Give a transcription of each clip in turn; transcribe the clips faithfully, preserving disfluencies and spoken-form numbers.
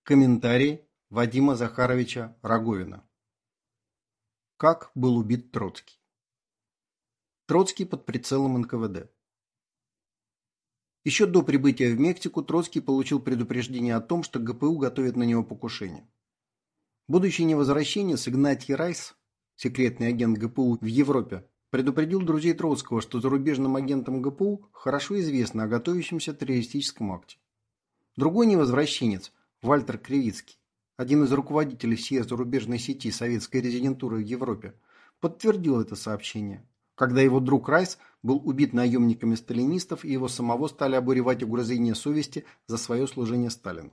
Комментарий Вадима Захаровича Роговина. Как был убит Троцкий? Троцкий под прицелом эн ка вэ дэ. Еще до прибытия в Мексику Троцкий получил предупреждение о том, что гэ пэ у готовит на него покушение. Будущий невозвращенец Игнатий Райс, секретный агент гэ пэ у в Европе, предупредил друзей Троцкого, что зарубежным агентам гэ пэ у хорошо известно о готовящемся террористическом акте. Другой невозвращенец, Вальтер Кривицкий, один из руководителей всей зарубежной сети советской резидентуры в Европе, подтвердил это сообщение, когда его друг Райс был убит наемниками сталинистов и его самого стали обуревать угрызения совести за свое служение Сталину.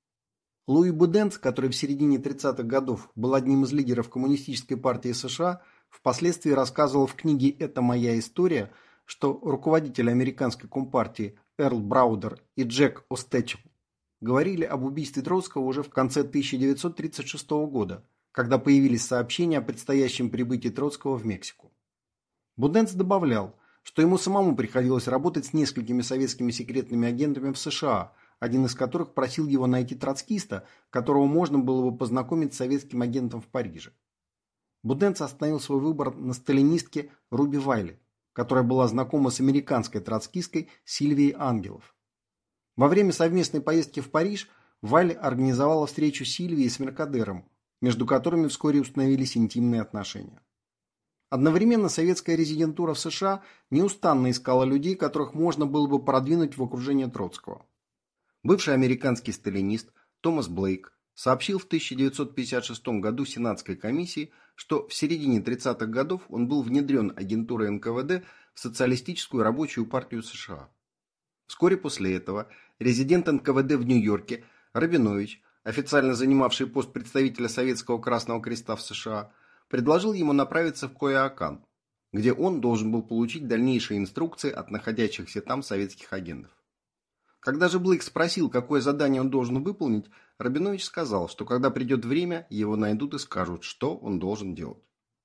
Луи Буденц, который в середине тридцатых годов был одним из лидеров Коммунистической партии США, впоследствии рассказывал в книге «Это моя история», что руководители американской компартии Эрл Браудер и Джек Остечел говорили об убийстве Троцкого уже в конце тысяча девятьсот тридцать шестого года, когда появились сообщения о предстоящем прибытии Троцкого в Мексику. Буденц добавлял, что ему самому приходилось работать с несколькими советскими секретными агентами в США, один из которых просил его найти троцкиста, которого можно было бы познакомить с советским агентом в Париже. Буденц остановил свой выбор на сталинистке Руби Вайле, которая была знакома с американской троцкисткой Сильвией Ангелов. Во время совместной поездки в Париж Вайле организовала встречу Сильвии с Меркадером, между которыми вскоре установились интимные отношения. Одновременно советская резидентура в США неустанно искала людей, которых можно было бы продвинуть в окружение Троцкого. Бывший американский сталинист Томас Блейк сообщил в тысяча девятьсот пятьдесят шестом году Сенатской комиссии, что в середине тридцатых годов он был внедрен агентурой эн ка вэ дэ в Социалистическую рабочую партию США. Вскоре после этого резидент эн ка вэ дэ в Нью-Йорке Рабинович, официально занимавший пост представителя Советского Красного Креста в США, предложил ему направиться в Кояакан, где он должен был получить дальнейшие инструкции от находящихся там советских агентов. Когда же Блейк спросил, какое задание он должен выполнить, Рабинович сказал, что когда придет время, его найдут и скажут, что он должен делать.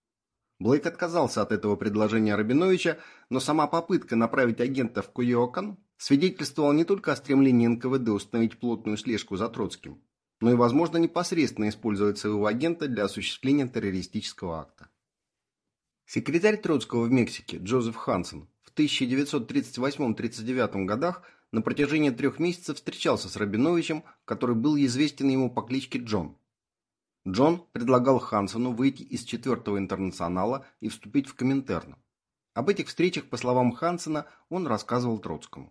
Блейк отказался от этого предложения Рабиновича, но сама попытка направить агента в Кояакан свидетельствовала не только о стремлении эн ка вэ дэ установить плотную слежку за Троцким, но и, возможно, непосредственно использовать своего агента для осуществления террористического акта. Секретарь Троцкого в Мексике Джозеф Хансен в тысяча девятьсот тридцать восьмом — тридцать девятом годах на протяжении трех месяцев встречался с Рабиновичем, который был известен ему по кличке Джон. Джон предлагал Хансену выйти из четвертого интернационала и вступить в Коминтерн. Об этих встречах, по словам Хансена, он рассказывал Троцкому.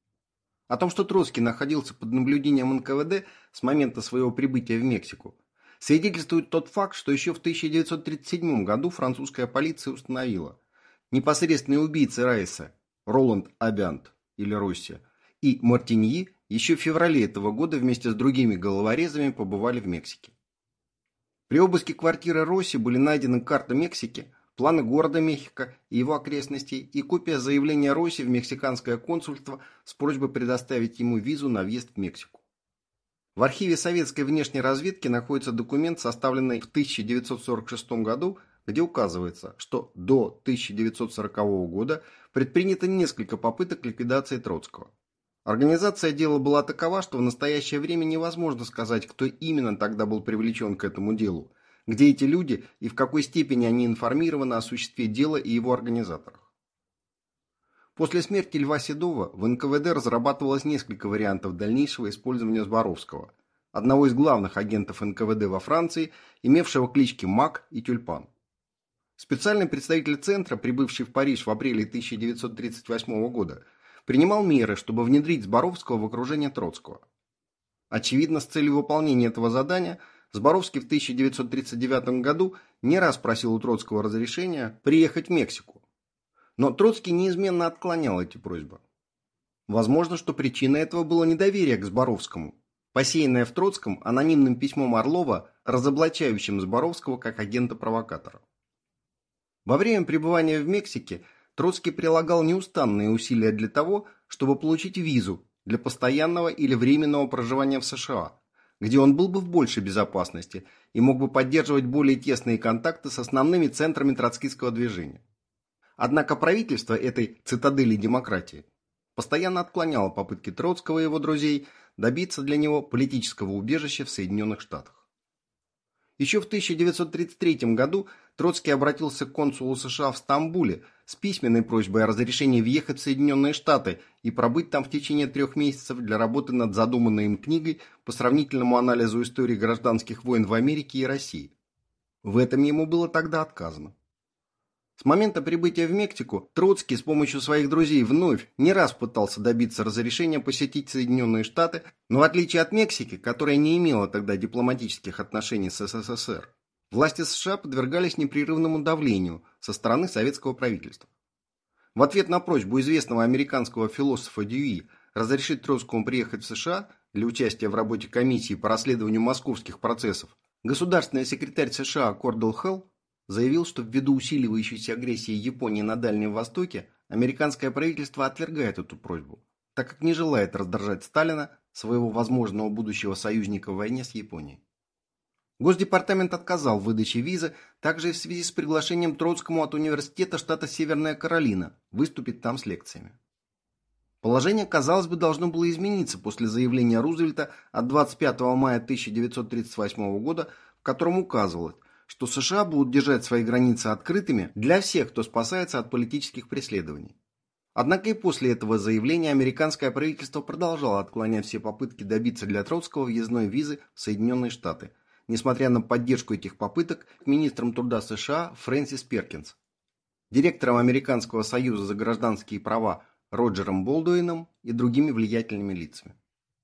О том, что Троцкий находился под наблюдением эн ка вэ дэ с момента своего прибытия в Мексику, свидетельствует тот факт, что еще в тысяча девятьсот тридцать седьмом году французская полиция установила: непосредственные убийцы Райса, Роланд Абянт или Росси, и Мартиньи еще в феврале этого года вместе с другими головорезами побывали в Мексике. При обыске квартиры Росси были найдены карта Мексики, планы города Мехико и его окрестностей и копия заявления Росси в мексиканское консульство с просьбой предоставить ему визу на въезд в Мексику. В архиве советской внешней разведки находится документ, составленный в тысяча девятьсот сорок шестом году, где указывается, что до тысяча девятьсот сорокового года предпринято несколько попыток ликвидации Троцкого. Организация дела была такова, что в настоящее время невозможно сказать, кто именно тогда был привлечен к этому делу, где эти люди и в какой степени они информированы о существе дела и его организаторах. После смерти Льва Седова в эн ка вэ дэ разрабатывалось несколько вариантов дальнейшего использования Зборовского, одного из главных агентов эн ка вэ дэ во Франции, имевшего клички Мак и Тюльпан. Специальный представитель Центра, прибывший в Париж в апреле тысяча девятьсот тридцать восьмого года, принимал меры, чтобы внедрить Зборовского в окружение Троцкого. Очевидно, с целью выполнения этого задания Зборовский в тысяча девятьсот тридцать девятом году не раз просил у Троцкого разрешения приехать в Мексику. Но Троцкий неизменно отклонял эти просьбы. Возможно, что причиной этого было недоверие к Зборовскому, посеянное в Троцком анонимным письмом Орлова, разоблачающим Зборовского как агента-провокатора. Во время пребывания в Мексике Троцкий прилагал неустанные усилия для того, чтобы получить визу для постоянного или временного проживания в США, где он был бы в большей безопасности и мог бы поддерживать более тесные контакты с основными центрами троцкистского движения. Однако правительство этой цитадели демократии постоянно отклоняло попытки Троцкого и его друзей добиться для него политического убежища в Соединенных Штатах. Еще в тысяча девятьсот тридцать третьем году Троцкий обратился к консулу США в Стамбуле с письменной просьбой о разрешении въехать в Соединенные Штаты и пробыть там в течение трех месяцев для работы над задуманной им книгой по сравнительному анализу истории гражданских войн в Америке и России. В этом ему было тогда отказано. С момента прибытия в Мексику Троцкий с помощью своих друзей вновь не раз пытался добиться разрешения посетить Соединенные Штаты, но в отличие от Мексики, которая не имела тогда дипломатических отношений с СССР, власти США подвергались непрерывному давлению со стороны советского правительства. В ответ на просьбу известного американского философа Дьюи разрешить Троцкому приехать в США для участия в работе комиссии по расследованию московских процессов, государственный секретарь США Кордел Хелл заявил, что ввиду усиливающейся агрессии Японии на Дальнем Востоке американское правительство отвергает эту просьбу, так как не желает раздражать Сталина, своего возможного будущего союзника в войне с Японией. Госдепартамент отказал в выдаче визы также и в связи с приглашением Троцкому от университета штата Северная Каролина выступить там с лекциями. Положение, казалось бы, должно было измениться после заявления Рузвельта от двадцать пятого мая тысяча девятьсот тридцать восьмого года, в котором указывалось, что США будут держать свои границы открытыми для всех, кто спасается от политических преследований. Однако и после этого заявления американское правительство продолжало отклонять все попытки добиться для Троцкого въездной визы в Соединенные Штаты, несмотря на поддержку этих попыток министром труда США Фрэнсис Перкинс, директором Американского союза за гражданские права Роджером Болдуином и другими влиятельными лицами.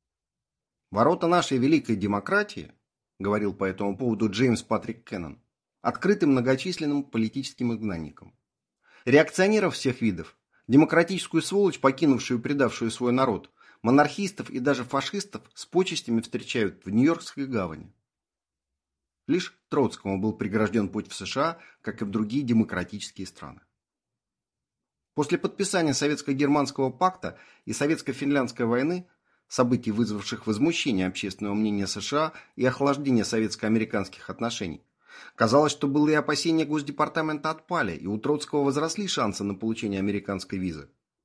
«Ворота нашей великой демократии», говорил по этому поводу Джеймс Патрик Кеннон, открыты многочисленным политическим изгнанникам. Реакционеров всех видов, демократическую сволочь, покинувшую и предавшую свой народ, монархистов и даже фашистов с почестями встречают в Нью-Йоркской гавани. Лишь Троцкому был прегражден путь в США, как и в другие демократические страны. После подписания Советско-германского пакта и Советско-финляндской войны, событий, вызвавших возмущение общественного мнения США и охлаждение советско-американских отношений, казалось, что былые опасения Госдепартамента отпали, и у Троцкого возросли шансы на получение американской визы.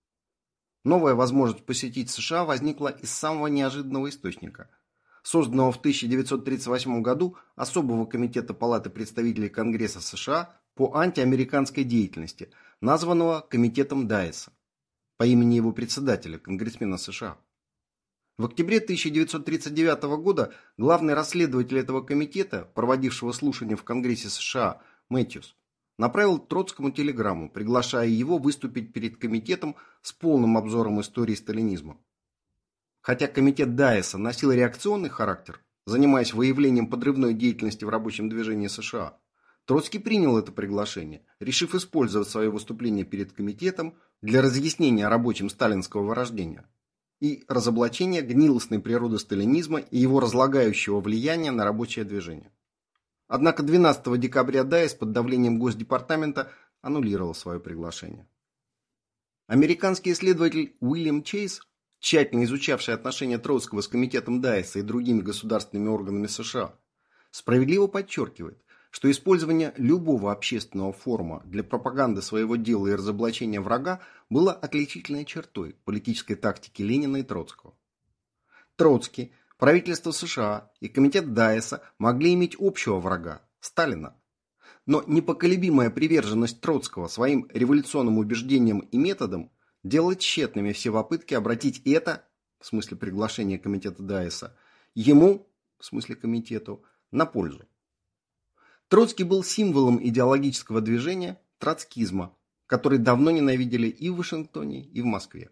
Новая возможность посетить США возникла из самого неожиданного источника – созданного в тысяча девятьсот тридцать восьмом году особого комитета Палаты представителей Конгресса США по антиамериканской деятельности, названного Комитетом Дайесса, по имени его председателя, конгрессмена США. В октябре тысяча девятьсот тридцать девятого года главный расследователь этого комитета, проводившего слушания в Конгрессе США, Мэтьюс, направил Троцкому телеграмму, приглашая его выступить перед комитетом с полным обзором истории сталинизма. Хотя комитет Дайесса носил реакционный характер, занимаясь выявлением подрывной деятельности в рабочем движении США, Троцкий принял это приглашение, решив использовать свое выступление перед комитетом для разъяснения рабочим сталинского вырождения и разоблачения гнилостной природы сталинизма и его разлагающего влияния на рабочее движение. Однако двенадцатого декабря Дайесс под давлением Госдепартамента аннулировал свое приглашение. Американский исследователь Уильям Чейз, тщательно изучавший отношения Троцкого с комитетом Дайесса и другими государственными органами США, справедливо подчеркивает, что использование любого общественного форума для пропаганды своего дела и разоблачения врага было отличительной чертой политической тактики Ленина и Троцкого. Троцкий, правительство США и комитет Дайесса могли иметь общего врага – Сталина. Но непоколебимая приверженность Троцкого своим революционным убеждениям и методам делает тщетными все попытки обратить это, в смысле приглашения комитета Дайесса, ему, в смысле комитету, на пользу. Троцкий был символом идеологического движения троцкизма, который давно ненавидели и в Вашингтоне, и в Москве.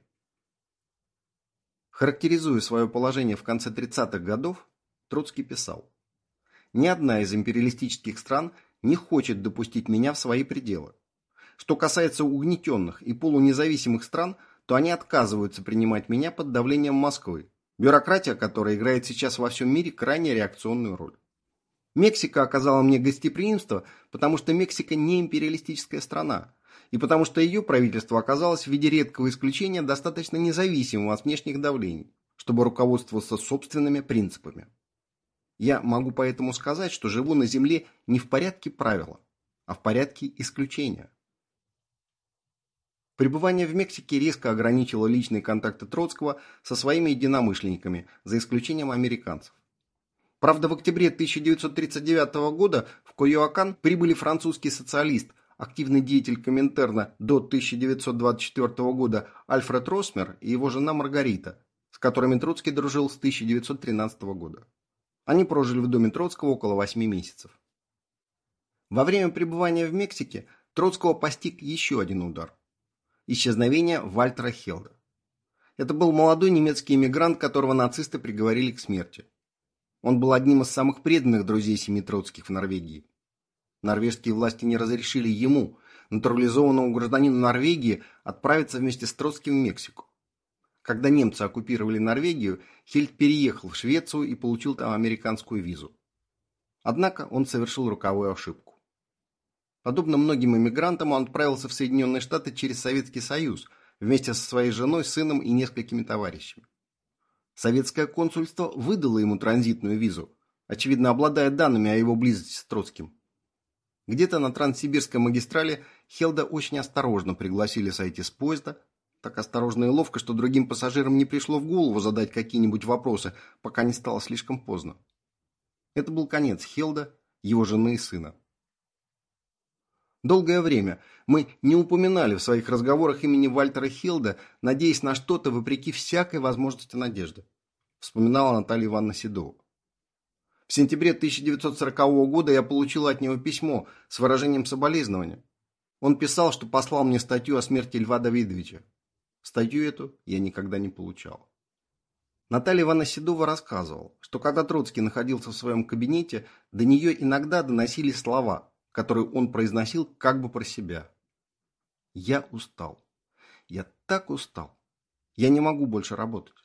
Характеризуя свое положение в конце тридцатых годов, Троцкий писал: «Ни одна из империалистических стран не хочет допустить меня в свои пределы. Что касается угнетенных и полунезависимых стран, то они отказываются принимать меня под давлением Москвы, бюрократия которой играет сейчас во всем мире крайне реакционную роль. Мексика оказала мне гостеприимство, потому что Мексика не империалистическая страна, и потому что ее правительство оказалось в виде редкого исключения достаточно независимым от внешних давлений, чтобы руководствоваться собственными принципами. Я могу поэтому сказать, что живу на земле не в порядке правила, а в порядке исключения». Пребывание в Мексике резко ограничило личные контакты Троцкого со своими единомышленниками, за исключением американцев. Правда, в октябре тысяча девятьсот тридцать девятого года в Койоакан прибыли французский социалист, активный деятель Коминтерна до тысяча девятьсот двадцать четвёртого года Альфред Росмер и его жена Маргарита, с которыми Троцкий дружил с тысяча девятьсот тринадцатого года. Они прожили в доме Троцкого около восьми месяцев. Во время пребывания в Мексике Троцкого постиг еще один удар – исчезновение Вальтера Хелда. Это был молодой немецкий эмигрант, которого нацисты приговорили к смерти. Он был одним из самых преданных друзей семьи Троцких в Норвегии. Норвежские власти не разрешили ему, натурализованному гражданину Норвегии, отправиться вместе с Троцким в Мексику. Когда немцы оккупировали Норвегию, Хельд переехал в Швецию и получил там американскую визу. Однако он совершил роковую ошибку. Подобно многим эмигрантам, он отправился в Соединенные Штаты через Советский Союз вместе со своей женой, сыном и несколькими товарищами. Советское консульство выдало ему транзитную визу, очевидно обладая данными о его близости с Троцким. Где-то на Транссибирской магистрали Хелда очень осторожно пригласили сойти с поезда, так осторожно и ловко, что другим пассажирам не пришло в голову задать какие-нибудь вопросы, пока не стало слишком поздно. Это был конец Хелда, его жены и сына. Долгое время мы не упоминали в своих разговорах имени Вальтера Хелда, надеясь на что-то вопреки всякой возможности надежды, вспоминала Наталья Ивановна Седова. В сентябре тысяча девятьсот сорокового года я получила от него письмо с выражением соболезнования. Он писал, что послал мне статью о смерти Льва Давидовича. Статью эту я никогда не получал. Наталья Ивановна Седова рассказывала, что когда Троцкий находился в своем кабинете, до нее иногда доносились слова, которые он произносил как бы про себя. «Я устал. Я так устал. Я не могу больше работать».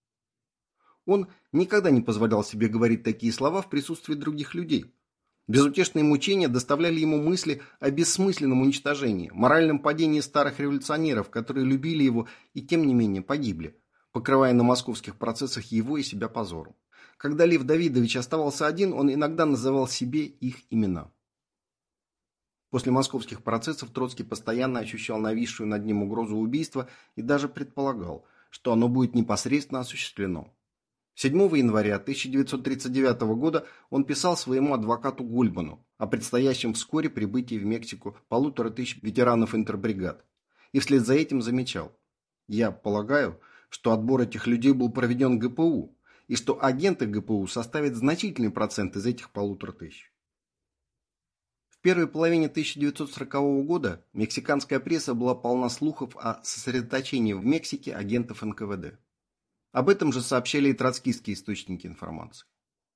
Он никогда не позволял себе говорить такие слова в присутствии других людей. Безутешные мучения доставляли ему мысли о бессмысленном уничтожении, моральном падении старых революционеров, которые любили его и тем не менее погибли, покрывая на московских процессах его и себя позором. Когда Лев Давидович оставался один, он иногда называл себе их имена. После московских процессов Троцкий постоянно ощущал нависшую над ним угрозу убийства и даже предполагал, что оно будет непосредственно осуществлено. седьмого января тысяча девятьсот тридцать девятого года он писал своему адвокату Гульману о предстоящем вскоре прибытии в Мексику полутора тысяч ветеранов интербригад. И вслед за этим замечал: «Я полагаю, что отбор этих людей был проведен ГПУ, и что агенты ГПУ составят значительный процент из этих полутора тысяч». В первой половине тысяча девятьсот сорокового года мексиканская пресса была полна слухов о сосредоточении в Мексике агентов эн ка вэ дэ. Об этом же сообщали и троцкистские источники информации.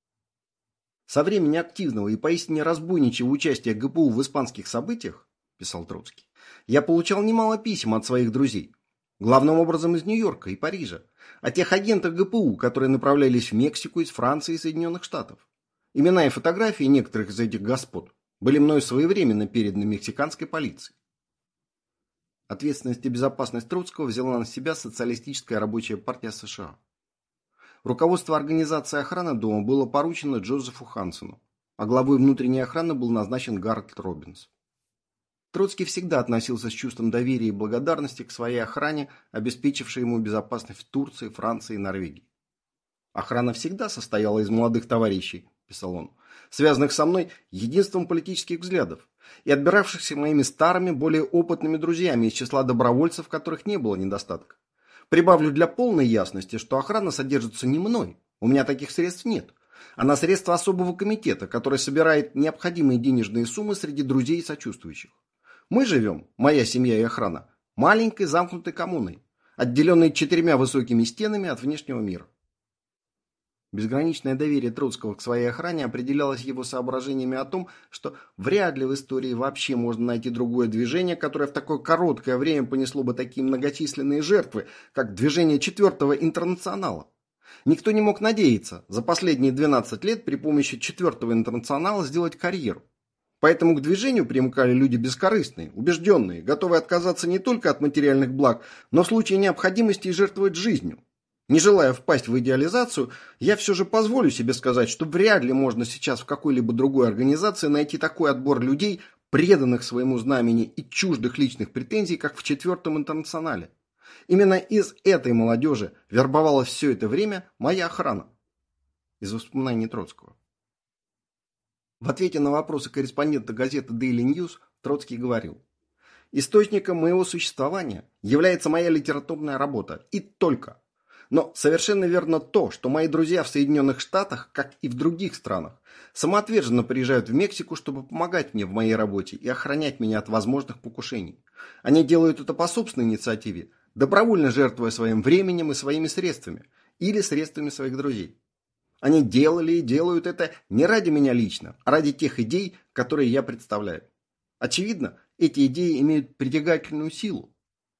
«Со времени активного и поистине разбойничьего участия ГПУ в испанских событиях, – писал Троцкий, – я получал немало писем от своих друзей, главным образом из Нью-Йорка и Парижа, о тех агентах ГПУ, которые направлялись в Мексику из Франции и Соединенных Штатов. Имена и фотографии некоторых из этих господ были мною своевременно переданы мексиканской полиции». Ответственность и безопасность Троцкого взяла на себя Социалистическая рабочая партия США. Руководство организации охраны дома было поручено Джозефу Хансену, а главой внутренней охраны был назначен Гарольд Робинс. Троцкий всегда относился с чувством доверия и благодарности к своей охране, обеспечившей ему безопасность в Турции, Франции и Норвегии. «Охрана всегда состояла из молодых товарищей», – писал он, – «связанных со мной единством политических взглядов и отбиравшихся моими старыми, более опытными друзьями из числа добровольцев, в которых не было недостатка. Прибавлю для полной ясности, что охрана содержится не мной, у меня таких средств нет, а на средства особого комитета, который собирает необходимые денежные суммы среди друзей и сочувствующих. Мы живем, моя семья и охрана, маленькой замкнутой коммуной, отделенной четырьмя высокими стенами от внешнего мира». Безграничное доверие Троцкого к своей охране определялось его соображениями о том, что вряд ли в истории вообще можно найти другое движение, которое в такое короткое время понесло бы такие многочисленные жертвы, как движение четвертого интернационала. Никто не мог надеяться за последние двенадцать лет при помощи четвертого интернационала сделать карьеру. Поэтому к движению примыкали люди бескорыстные, убежденные, готовые отказаться не только от материальных благ, но в случае необходимости и жертвовать жизнью. Не желая впасть в идеализацию, я все же позволю себе сказать, что вряд ли можно сейчас в какой-либо другой организации найти такой отбор людей, преданных своему знамени и чуждых личных претензий, как в Четвертом интернационале. Именно из этой молодежи вербовалась все это время моя охрана. Из воспоминаний Троцкого. В ответе на вопросы корреспондента газеты Daily News Троцкий говорил: «Источником моего существования является моя литературная работа, и только. Но совершенно верно то, что мои друзья в Соединенных Штатах, как и в других странах, самоотверженно приезжают в Мексику, чтобы помогать мне в моей работе и охранять меня от возможных покушений. Они делают это по собственной инициативе, добровольно жертвуя своим временем и своими средствами, или средствами своих друзей. Они делали и делают это не ради меня лично, а ради тех идей, которые я представляю. Очевидно, эти идеи имеют притягательную силу».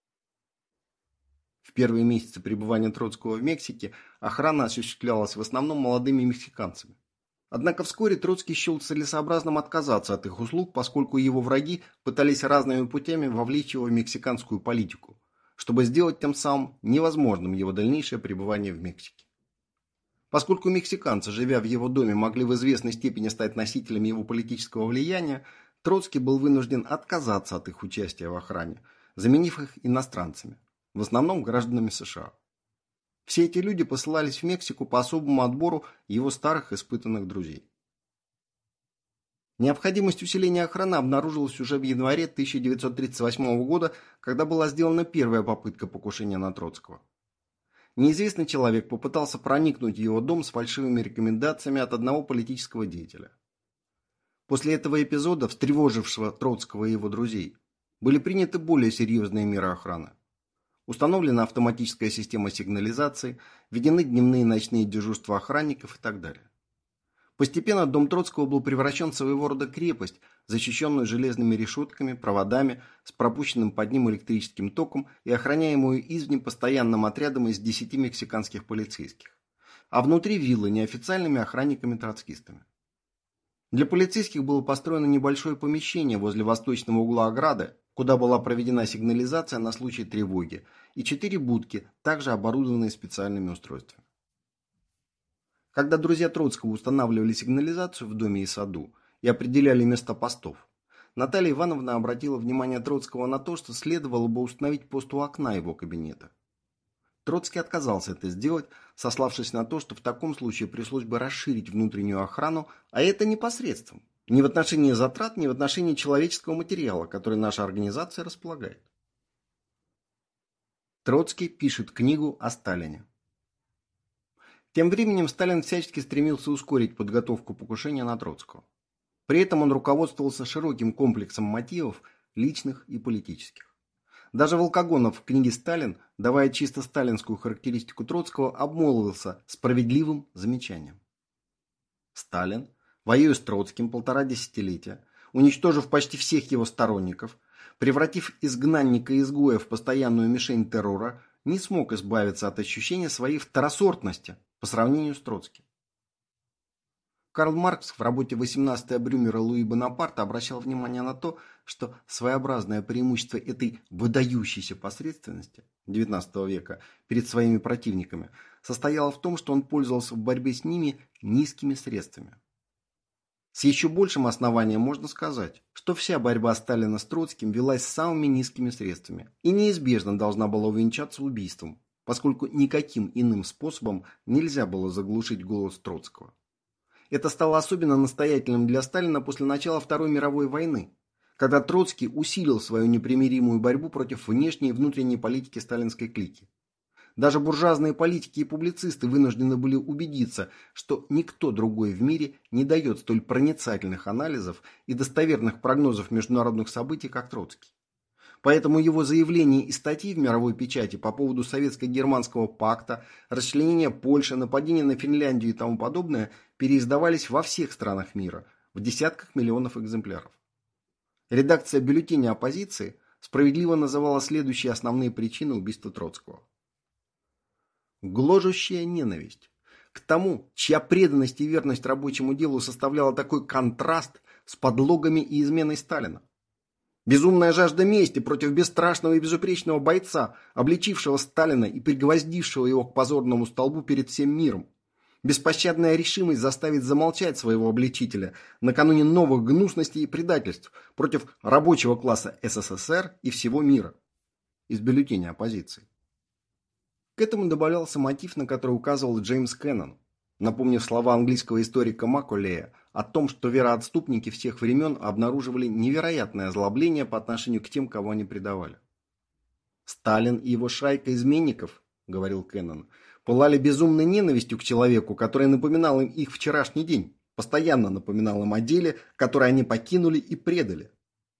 В первые месяцы пребывания Троцкого в Мексике охрана осуществлялась в основном молодыми мексиканцами. Однако вскоре Троцкий счел целесообразным отказаться от их услуг, поскольку его враги пытались разными путями вовлечь его в мексиканскую политику, чтобы сделать тем самым невозможным его дальнейшее пребывание в Мексике. Поскольку мексиканцы, живя в его доме, могли в известной степени стать носителями его политического влияния, Троцкий был вынужден отказаться от их участия в охране, заменив их иностранцами, в основном гражданами США. Все эти люди посылались в Мексику по особому отбору его старых испытанных друзей. Необходимость усиления охраны обнаружилась уже в январе тысяча девятьсот тридцать восьмого года, когда была сделана первая попытка покушения на Троцкого. Неизвестный человек попытался проникнуть в его дом с фальшивыми рекомендациями от одного политического деятеля. После этого эпизода, встревожившего Троцкого и его друзей, были приняты более серьезные меры охраны. Установлена автоматическая система сигнализации, введены дневные и ночные дежурства охранников и так далее. Постепенно дом Троцкого был превращен в своего рода крепость, защищенную железными решетками, проводами, с пропущенным под ним электрическим током и охраняемую извне постоянным отрядом из десяти мексиканских полицейских, а внутри виллы неофициальными охранниками-троцкистами. Для полицейских было построено небольшое помещение возле восточного угла ограды, куда была проведена сигнализация на случай тревоги, и четыре будки, также оборудованные специальными устройствами. Когда друзья Троцкого устанавливали сигнализацию в доме и саду и определяли места постов, Наталья Ивановна обратила внимание Троцкого на то, что следовало бы установить пост у окна его кабинета. Троцкий отказался это сделать, сославшись на то, что в таком случае пришлось бы расширить внутреннюю охрану, а это непосредством, ни в отношении затрат, ни в отношении человеческого материала, который наша организация располагает. Троцкий пишет книгу о Сталине. Тем временем Сталин всячески стремился ускорить подготовку покушения на Троцкого. При этом он руководствовался широким комплексом мотивов, личных и политических. Даже Волкогонов в книге «Сталин», давая чисто сталинскую характеристику Троцкого, обмолвился справедливым замечанием. Сталин, воюя с Троцким полтора десятилетия, уничтожив почти всех его сторонников, превратив изгнанника-изгоя в постоянную мишень террора, не смог избавиться от ощущения своей второсортности по сравнению с Троцким. Карл Маркс в работе восемнадцатая Брюмера Луи Бонапарта обращал внимание на то, что своеобразное преимущество этой выдающейся посредственности девятнадцатого века перед своими противниками состояло в том, что он пользовался в борьбе с ними низкими средствами. С еще большим основанием можно сказать, что вся борьба Сталина с Троцким велась самыми низкими средствами и неизбежно должна была увенчаться убийством, поскольку никаким иным способом нельзя было заглушить голос Троцкого. Это стало особенно настоятельным для Сталина после начала Второй мировой войны, когда Троцкий усилил свою непримиримую борьбу против внешней и внутренней политики сталинской клики. Даже буржуазные политики и публицисты вынуждены были убедиться, что никто другой в мире не дает столь проницательных анализов и достоверных прогнозов международных событий, как Троцкий. Поэтому его заявления и статьи в мировой печати по поводу советско-германского пакта, расчленения Польши, нападения на Финляндию и тому подобное переиздавались во всех странах мира в десятках миллионов экземпляров. Редакция бюллетеня оппозиции справедливо называла следующие основные причины убийства Троцкого. Гложущая ненависть к тому, чья преданность и верность рабочему делу составляла такой контраст с подлогами и изменой Сталина. Безумная жажда мести против бесстрашного и безупречного бойца, обличившего Сталина и пригвоздившего его к позорному столбу перед всем миром. Беспощадная решимость заставить замолчать своего обличителя накануне новых гнусностей и предательств против рабочего класса СССР и всего мира. Из бюллетеня оппозиции. К этому добавлялся мотив, на который указывал Джеймс Кеннон, напомнив слова английского историка Маколея о том, что вероотступники всех времен обнаруживали невероятное озлобление по отношению к тем, кого они предавали. «Сталин и его шайка изменников, — говорил Кеннон, — пылали безумной ненавистью к человеку, который напоминал им их вчерашний день, постоянно напоминал им о деле, которое они покинули и предали».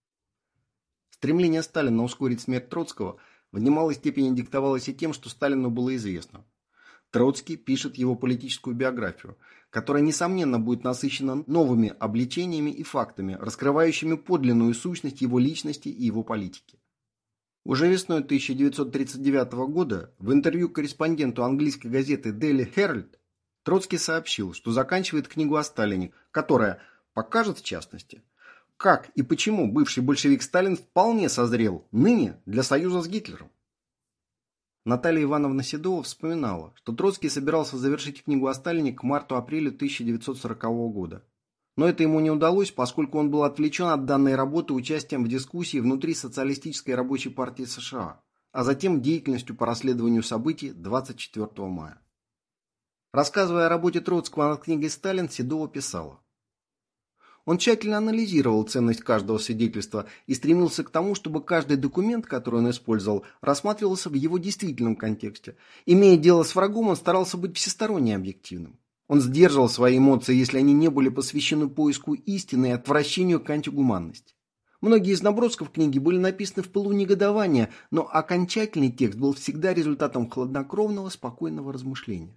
Стремление Сталина ускорить смерть Троцкого в немалой степени диктовалось и тем, что Сталину было известно. Троцкий пишет его политическую биографию, которая, несомненно, будет насыщена новыми обличениями и фактами, раскрывающими подлинную сущность его личности и его политики. Уже весной тысяча девятьсот тридцать девятого года в интервью корреспонденту английской газеты Daily Herald Троцкий сообщил, что заканчивает книгу о Сталине, которая покажет, в частности, как и почему бывший большевик Сталин вполне созрел ныне для союза с Гитлером. Наталья Ивановна Седова вспоминала, что Троцкий собирался завершить книгу о Сталине к марту-апрелю тысяча девятьсот сорокового года. Но это ему не удалось, поскольку он был отвлечен от данной работы участием в дискуссии внутри Социалистической рабочей партии США, а затем деятельностью по расследованию событий двадцать четвёртого мая. Рассказывая о работе Троцкого над книгой «Сталин», Седова писала: «Он тщательно анализировал ценность каждого свидетельства и стремился к тому, чтобы каждый документ, который он использовал, рассматривался в его действительном контексте. Имея дело с врагом, он старался быть всесторонне объективным. Он сдерживал свои эмоции, если они не были посвящены поиску истины и отвращению к антигуманности. Многие из набросков книги были написаны в пылу негодования, но окончательный текст был всегда результатом хладнокровного, спокойного размышления».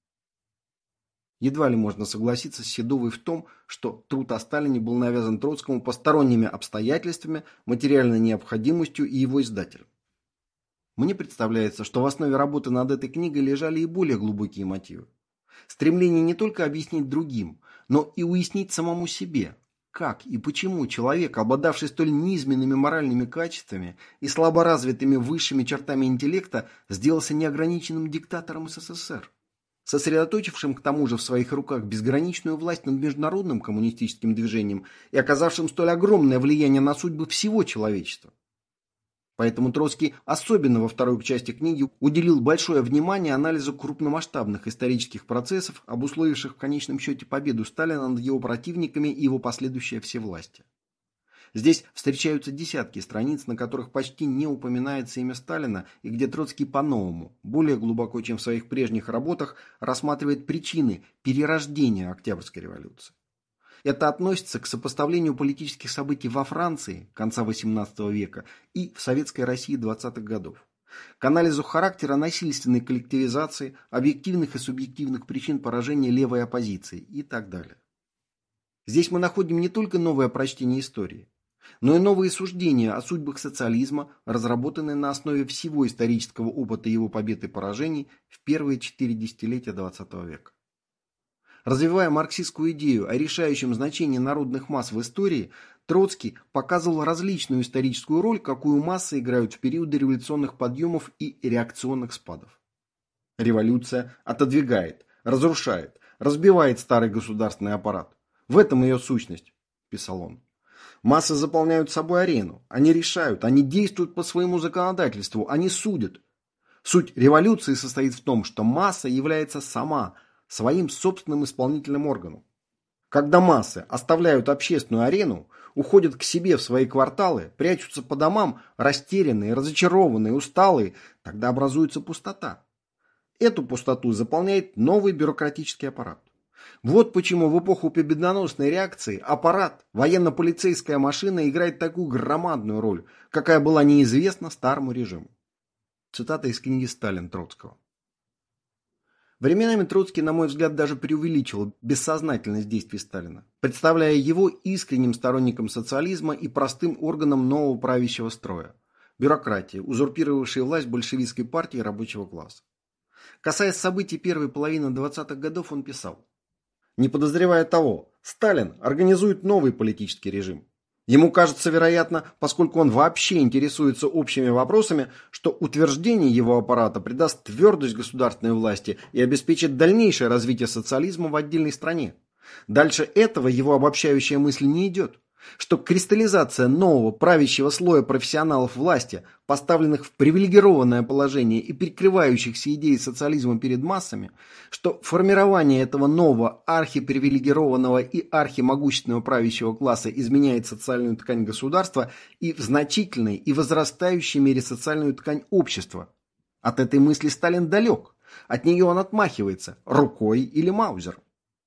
Едва ли можно согласиться с Седовой в том, что труд о Сталине был навязан Троцкому посторонними обстоятельствами, материальной необходимостью и его издателем. Мне представляется, что в основе работы над этой книгой лежали и более глубокие мотивы. Стремление не только объяснить другим, но и уяснить самому себе, как и почему человек, обладавший столь низменными моральными качествами и слаборазвитыми высшими чертами интеллекта, сделался неограниченным диктатором СССР, сосредоточившим к тому же в своих руках безграничную власть над международным коммунистическим движением и оказавшим столь огромное влияние на судьбы всего человечества. Поэтому Троцкий особенно во второй части книги уделил большое внимание анализу крупномасштабных исторических процессов, обусловивших в конечном счете победу Сталина над его противниками и его последующее всевластие. Здесь встречаются десятки страниц, на которых почти не упоминается имя Сталина, и где Троцкий по-новому, более глубоко, чем в своих прежних работах, рассматривает причины перерождения Октябрьской революции. Это относится к сопоставлению политических событий во Франции конца восемнадцатого века и в Советской России двадцатых годов, к анализу характера насильственной коллективизации, объективных и субъективных причин поражения левой оппозиции и так далее. Здесь мы находим не только новое прочтение истории, но и новые суждения о судьбах социализма, разработанные на основе всего исторического опыта его побед и поражений в первые четыре десятилетия двадцатого века. Развивая марксистскую идею о решающем значении народных масс в истории, Троцкий показывал различную историческую роль, какую массы играют в периоды революционных подъемов и реакционных спадов. Революция отодвигает, разрушает, разбивает старый государственный аппарат. В этом ее сущность, писал он. Массы заполняют собой арену, они решают, они действуют по своему законодательству, они судят. Суть революции состоит в том, что масса является сама своим собственным исполнительным органом. Когда массы оставляют общественную арену, уходят к себе в свои кварталы, прячутся по домам, растерянные, разочарованные, усталые, тогда образуется пустота. Эту пустоту заполняет новый бюрократический аппарат. Вот почему в эпоху победоносной реакции аппарат, военно-полицейская машина играет такую громадную роль, какая была неизвестна старому режиму. Цитата из книги «Сталин» Троцкого. Временами Троцкий, на мой взгляд, даже преувеличивал бессознательность действий Сталина, представляя его искренним сторонником социализма и простым органом нового правящего строя – бюрократии, узурпировавшей власть большевистской партии и рабочего класса. Касаясь событий первой половины двадцатых годов, он писал: «Не подозревая того, Сталин организует новый политический режим. Ему кажется, вероятно, поскольку он вообще интересуется общими вопросами, что утверждение его аппарата придаст твердость государственной власти и обеспечит дальнейшее развитие социализма в отдельной стране. Дальше этого его обобщающая мысль не идет, что кристаллизация нового правящего слоя профессионалов власти, поставленных в привилегированное положение и перекрывающихся идеей социализма перед массами, что формирование этого нового архипривилегированного и архимогущественного правящего класса изменяет социальную ткань государства и в значительной и возрастающей мере социальную ткань общества. От этой мысли Сталин далек, от нее он отмахивается рукой или маузером.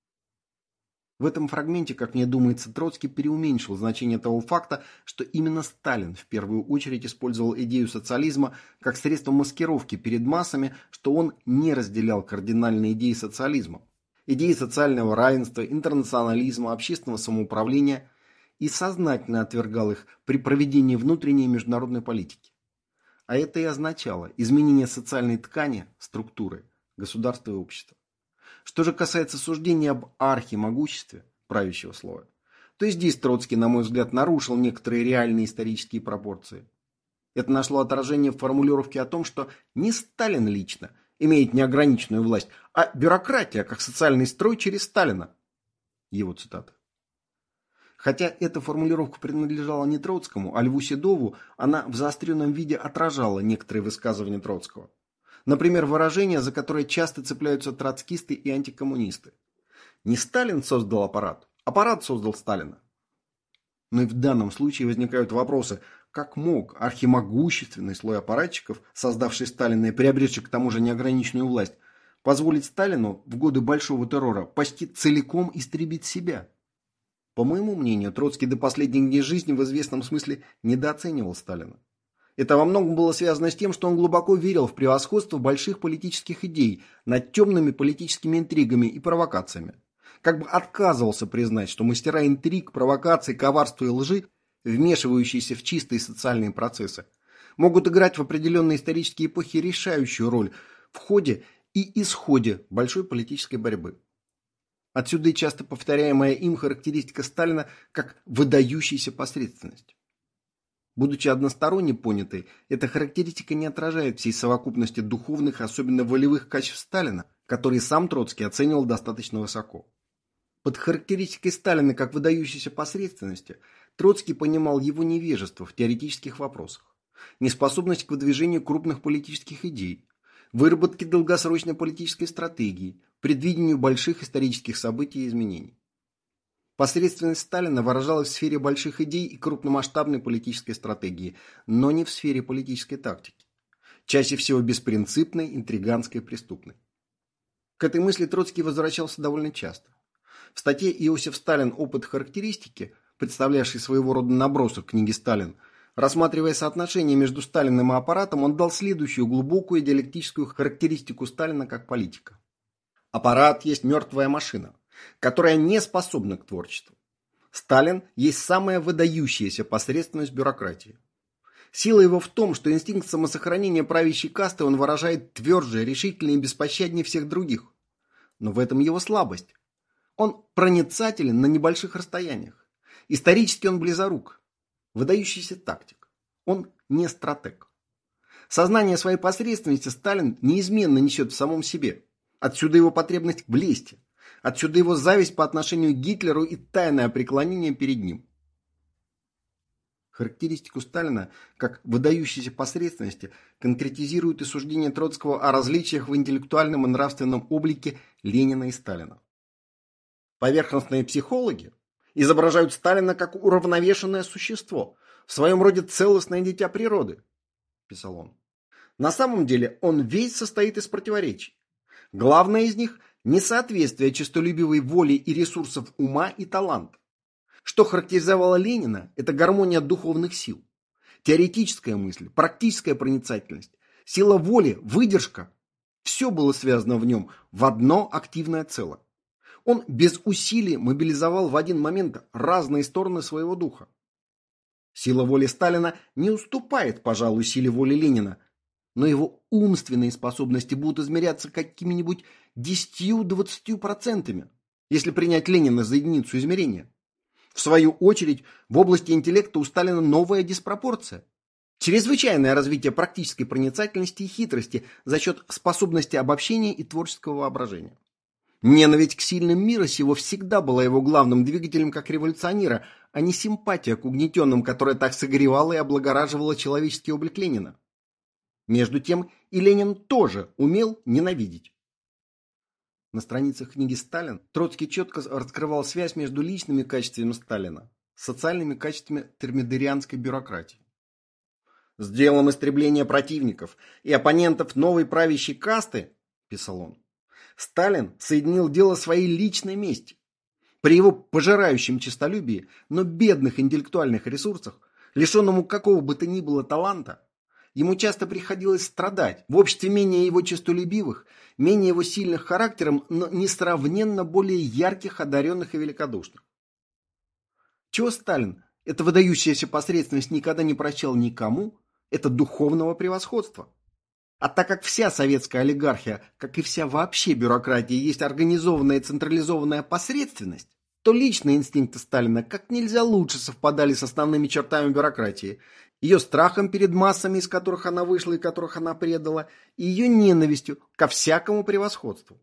В этом фрагменте, как мне думается, Троцкий преуменьшил значение того факта, что именно Сталин в первую очередь использовал идею социализма как средство маскировки перед массами, что он не разделял кардинальные идеи социализма, идеи социального равенства, интернационализма, общественного самоуправления и сознательно отвергал их при проведении внутренней международной политики. А это и означало изменение социальной ткани, структуры государства и общества. Что же касается суждения об архимогуществе правящего слоя, то здесь Троцкий, на мой взгляд, нарушил некоторые реальные исторические пропорции. Это нашло отражение в формулировке о том, что не Сталин лично имеет неограниченную власть, а бюрократия как социальный строй через Сталина. Его цитата. Хотя эта формулировка принадлежала не Троцкому, а Льву Седову, она в заостренном виде отражала некоторые высказывания Троцкого. Например, выражение, за которое часто цепляются троцкисты и антикоммунисты. Не Сталин создал аппарат, аппарат создал Сталина. Но и в данном случае возникают вопросы, как мог архимогущественный слой аппаратчиков, создавший Сталина и приобретший к тому же неограниченную власть, позволить Сталину в годы Большого террора почти целиком истребить себя? По моему мнению, Троцкий до последних дней жизни в известном смысле недооценивал Сталина. Это во многом было связано с тем, что он глубоко верил в превосходство больших политических идей над темными политическими интригами и провокациями. Как бы отказывался признать, что мастера интриг, провокаций, коварства и лжи, вмешивающиеся в чистые социальные процессы, могут играть в определенные исторические эпохи решающую роль в ходе и исходе большой политической борьбы. Отсюда и часто повторяемая им характеристика Сталина как выдающаяся посредственность. Будучи односторонне понятой, эта характеристика не отражает всей совокупности духовных, особенно волевых качеств Сталина, которые сам Троцкий оценивал достаточно высоко. Под характеристикой Сталина как выдающейся посредственности Троцкий понимал его невежество в теоретических вопросах, неспособность к выдвижению крупных политических идей, выработке долгосрочной политической стратегии, предвидению больших исторических событий и изменений. Посредственность Сталина выражалась в сфере больших идей и крупномасштабной политической стратегии, но не в сфере политической тактики. Чаще всего беспринципной, интриганской, преступной. К этой мысли Троцкий возвращался довольно часто. В статье «Иосиф Сталин. Опыт характеристики», представлявшей своего рода набросок книги «Сталин», рассматривая соотношение между Сталиным и аппаратом, он дал следующую глубокую диалектическую характеристику Сталина как политика. Аппарат есть мертвая машина, которая не способна к творчеству. Сталин есть самая выдающаяся посредственность бюрократии. Сила его в том, что инстинкт самосохранения правящей касты он выражает тверже, решительнее и беспощаднее всех других. Но в этом его слабость. Он проницателен на небольших расстояниях. Исторически он близорук. Выдающийся тактик. Он не стратег. Сознание своей посредственности Сталин неизменно несет в самом себе. Отсюда его потребность в лести. Отсюда его зависть по отношению к Гитлеру и тайное преклонение перед ним. Характеристику Сталина как выдающейся посредственности конкретизирует и суждение Троцкого о различиях в интеллектуальном и нравственном облике Ленина и Сталина. Поверхностные психологи изображают Сталина как уравновешенное существо, в своем роде целостное дитя природы, писал он. На самом деле он весь состоит из противоречий. Главное из них – несоответствие честолюбивой воли и ресурсов ума и таланта. Что характеризовало Ленина – это гармония духовных сил, теоретическая мысль, практическая проницательность, сила воли, выдержка. Все было связано в нем в одно активное целое. Он без усилий мобилизовал в один момент разные стороны своего духа. Сила воли Сталина не уступает, пожалуй, силе воли Ленина, но его умственные способности будут измеряться какими-нибудь десятью-двадцатью процентами, если принять Ленина за единицу измерения. В свою очередь, в области интеллекта у Сталина новая диспропорция. Чрезвычайное развитие практической проницательности и хитрости за счет способности обобщения и творческого воображения. Ненависть к сильным мира сего всегда была его главным двигателем как революционера, а не симпатия к угнетенным, которая так согревала и облагораживала человеческий облик Ленина. Между тем и Ленин тоже умел ненавидеть. На страницах книги «Сталин» Троцкий четко раскрывал связь между личными качествами Сталина с социальными качествами термидорианской бюрократии. «С делом истребления противников и оппонентов новой правящей касты, – писал он, – Сталин соединил дело своей личной мести. При его пожирающем честолюбии, но бедных интеллектуальных ресурсах, лишенному какого бы то ни было таланта, ему часто приходилось страдать в обществе менее его честолюбивых, менее его сильных характером, но несравненно более ярких, одаренных и великодушных. Чего Сталин, эта выдающаяся посредственность, никогда не прощал никому, это духовного превосходства. А так как вся советская олигархия, как и вся вообще бюрократия, есть организованная и централизованная посредственность, то личные инстинкты Сталина как нельзя лучше совпадали с основными чертами бюрократии, ее страхом перед массами, из которых она вышла и которых она предала, и ее ненавистью ко всякому превосходству.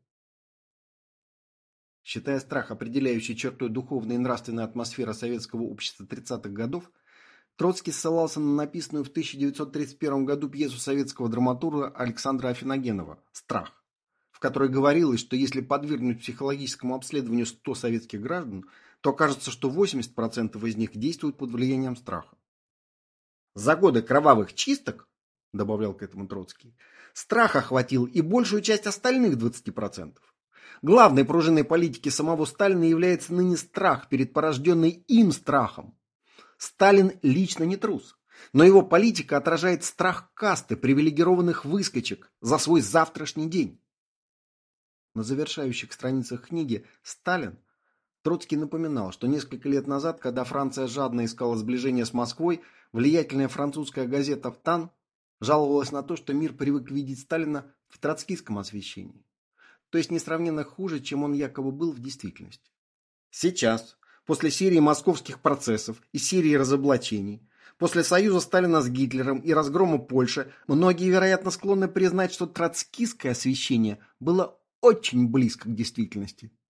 Считая страх определяющей чертой духовной и нравственной атмосферы советского общества тридцатых годов, Троцкий ссылался на написанную в тысяча девятьсот тридцать первом году пьесу советского драматурга Александра Афиногенова «Страх», в которой говорилось, что если подвергнуть психологическому обследованию сто советских граждан, то окажется, что восемьдесят процентов из них действуют под влиянием страха. За годы кровавых чисток, добавлял к этому Троцкий, страх охватил и большую часть остальных двадцати процентов. Главной пружиной политики самого Сталина является ныне страх перед порожденной им страхом. Сталин лично не трус, но его политика отражает страх касты привилегированных выскочек за свой завтрашний день. На завершающих страницах книги «Сталин» Троцкий напоминал, что несколько лет назад, когда Франция жадно искала сближение с Москвой, влиятельная французская газета «Тан» жаловалась на то, что мир привык видеть Сталина в троцкистском освещении, то есть несравненно хуже, чем он якобы был в действительности. Сейчас, после серии московских процессов и серии разоблачений, после союза Сталина с Гитлером и разгрома Польши, многие, вероятно, склонны признать, что троцкистское освещение было очень близко к действительности.